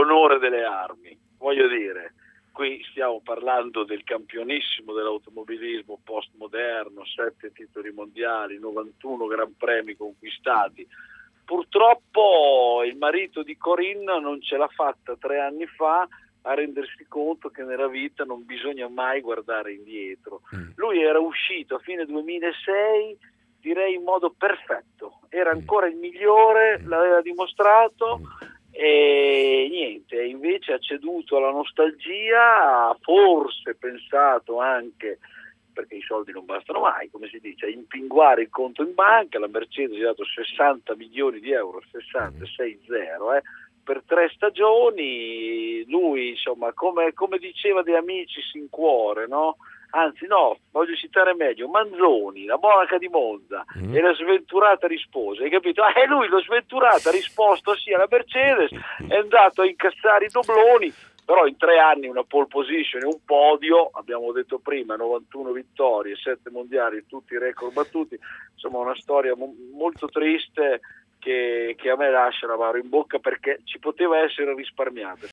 l'onore delle armi. Voglio dire, qui stiamo parlando del campionissimo dell'automobilismo postmoderno, 7 titoli mondiali, 91 Gran Premi conquistati. Purtroppo il marito di Corinne non ce l'ha fatta 3 anni fa a rendersi conto che nella vita non bisogna mai guardare indietro. Lui era uscito a fine 2006, direi in modo perfetto, era ancora il migliore, l'aveva dimostrato, e niente, invece ha ceduto alla nostalgia, ha forse pensato anche, perché i soldi non bastano mai, come si dice, a impinguare il conto in banca. La Mercedes gli ha dato 60 milioni di euro, 60, per 3 stagioni. Lui, insomma, come diceva De Amicis in cuore, no? Anzi no, voglio citare meglio, Manzoni, la monaca di Monza e la sventurata risposa, hai capito? Lui, lo sventurato, ha risposto sì alla Mercedes, è andato a incassare i dobloni, però in 3 anni una pole position e un podio, abbiamo detto prima, 91 vittorie, 7 mondiali, tutti i record battuti, insomma una storia molto triste che a me lascia l'amaro in bocca, perché ci poteva essere risparmiato.